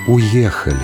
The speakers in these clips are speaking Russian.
уехали.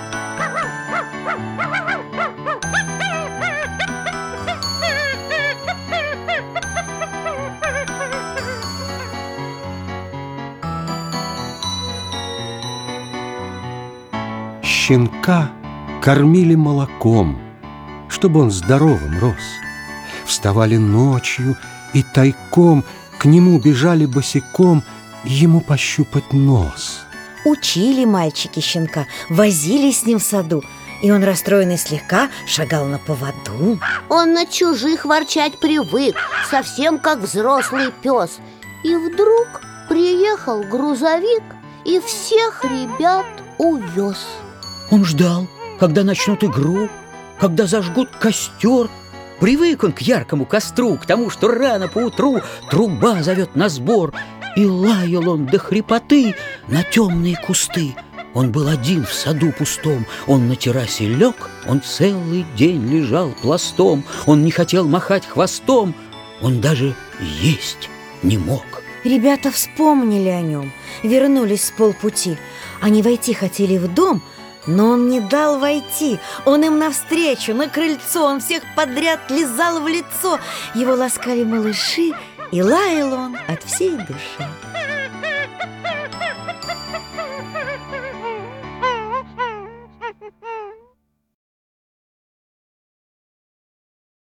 Щенка кормили молоком, чтобы он здоровым рос. Вставали ночью и тайком к нему бежали босиком ему пощупать нос. Учили мальчики щенка, возили с ним в саду, и он, расстроенный слегка, шагал на поводу. Он на чужих ворчать привык, совсем как взрослый пес. И вдруг приехал грузовик и всех ребят увез. Он ждал, когда начнут игру, когда зажгут костер. Привык он к яркому костру, к тому, что рано поутру труба зовет на сбор. И лаял он до хрипоты на темные кусты. Он был один в саду пустом. Он на террасе лег, он целый день лежал пластом. Он не хотел махать хвостом, он даже есть не мог. Ребята вспомнили о нем, вернулись с полпути. Они войти хотели в дом, но он не дал войти. Он им навстречу, на крыльцо. Он всех подряд лизал в лицо. Его ласкали малыши, и лаял он от всей души.